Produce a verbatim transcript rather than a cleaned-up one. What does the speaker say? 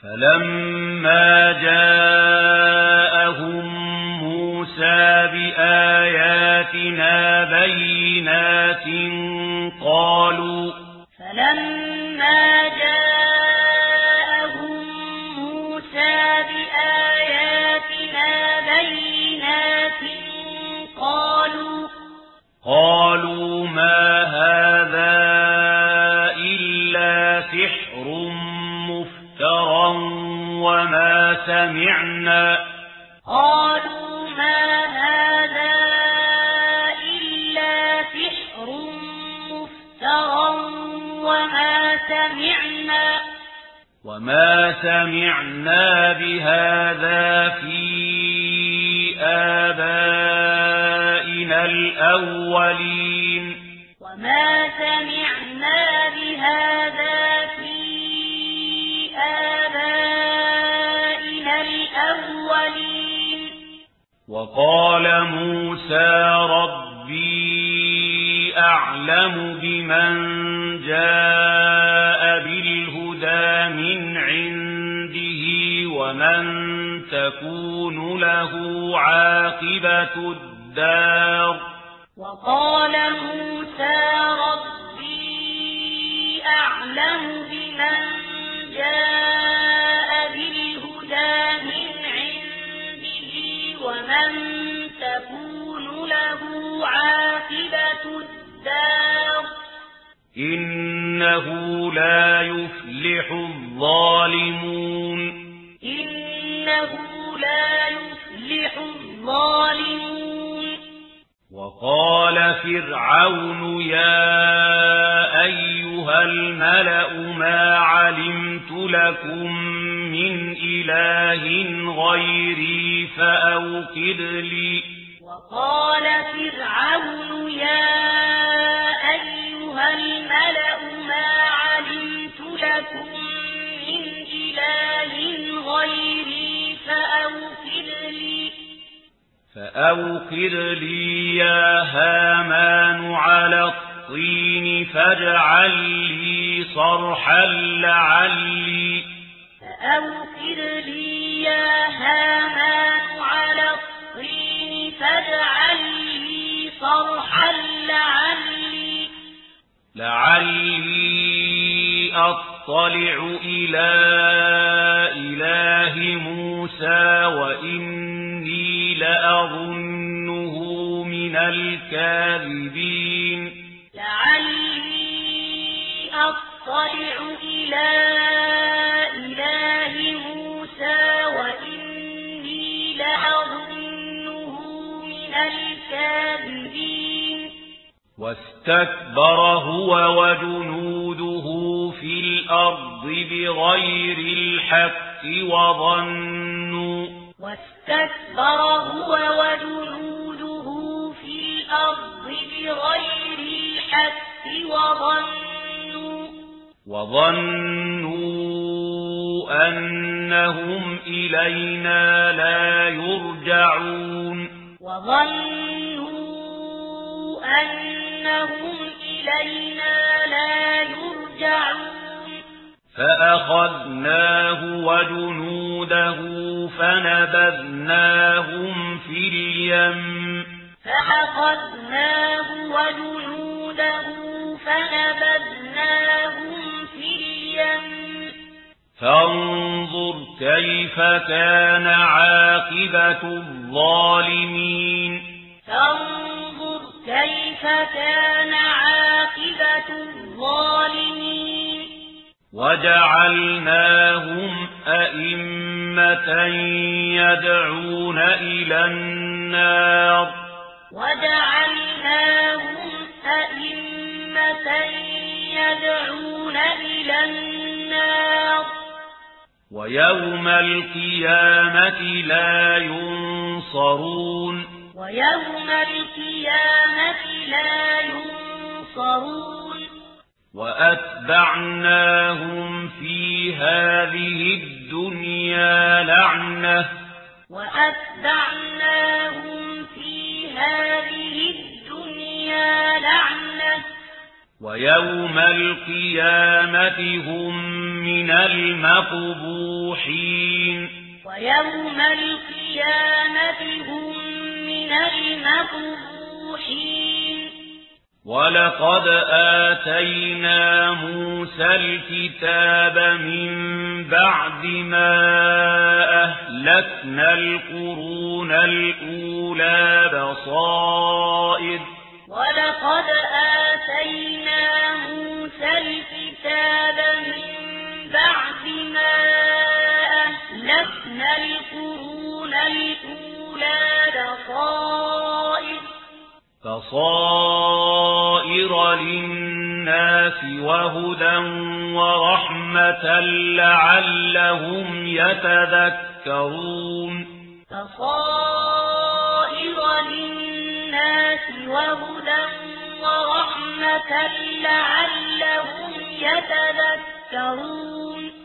فلما جاءهم موسى بآياتنا بينات قالوا فلما جاءهم موسى بآياتنا بينات قالوا قالوا ما هذا إلا سحر مفترى وما سمعنا قالوا ما هذا إلا سحر مفترى وما سمعنا وما سمعنا بهذا في آبائنا الأولين وما سمعنا بهذا في آبائنا الأولين وقال موسى ربي أعلم بمن جاء بالهدى من عنده ومن تكون له عاقبة الدار وقال موسى ربي أعلم بمن جاء بالهدى من عنده ومن تكون له عاقبة الدار إنه لا يفلح الظالمون إنه لا يفلح الظالمون وقال فرعون يا أيها الملأ ما علمت لكم من إله غيري فأوقد لي وقال فرعون يا أيها الملأ ما علمت لكم من إله غيري فأوقد لي فأوقد لي يا هامان على الطين فاجعل لي صرحا لعلي فأوقد لي يا هامان على الطين فاجعل لي صرحا لعلي لعلي أطلع إلى إله موسى وإني لأظنه من الكاذبين لعلي أطلع إلى إله موسى وإني لأظنه من الكاذبين واستكبر هو وجنوده في الأرض بغير الحق وظنوا واستكبر هو وجنوده في الأرض بغير الحق وظنوا وظنوا أنهم إلينا لا يرجعون وظنوا أنهم إلينا لا يرجعون فأخذناه وجنوده فنبذناهم في اليم فأخذناه وجنوده فنبذناهم في اليم فانظر كيف كان عاقبة الظالمين فانظر كيف كان عاقبة الظالمين وجعلناهم أئمة يدعون إلى النار وجعلناهم أئمة يدعون إلى النار ويوم القيامة لا ينصرون ويوم القيامة لا ينصرون وأتبعناهم في هذه الدنيا لعنة وأتبعناهم في هذه الدنيا لعنة ويوم القيامة هم من المقبوحين ويوم القيامة هم من المقبوحين ولقد آتينا موسى الكتاب من بعد ما أهلكنا القرون الأولى بصائر ولقد آتينا موسى الكتاب من بعد ما أهلكنا القرون الأولى بصائر بصائر للناس وهدى ورحمة لعلهم يتذكرون بصائر للناس وهدى ورحمة لعلهم يتذكرون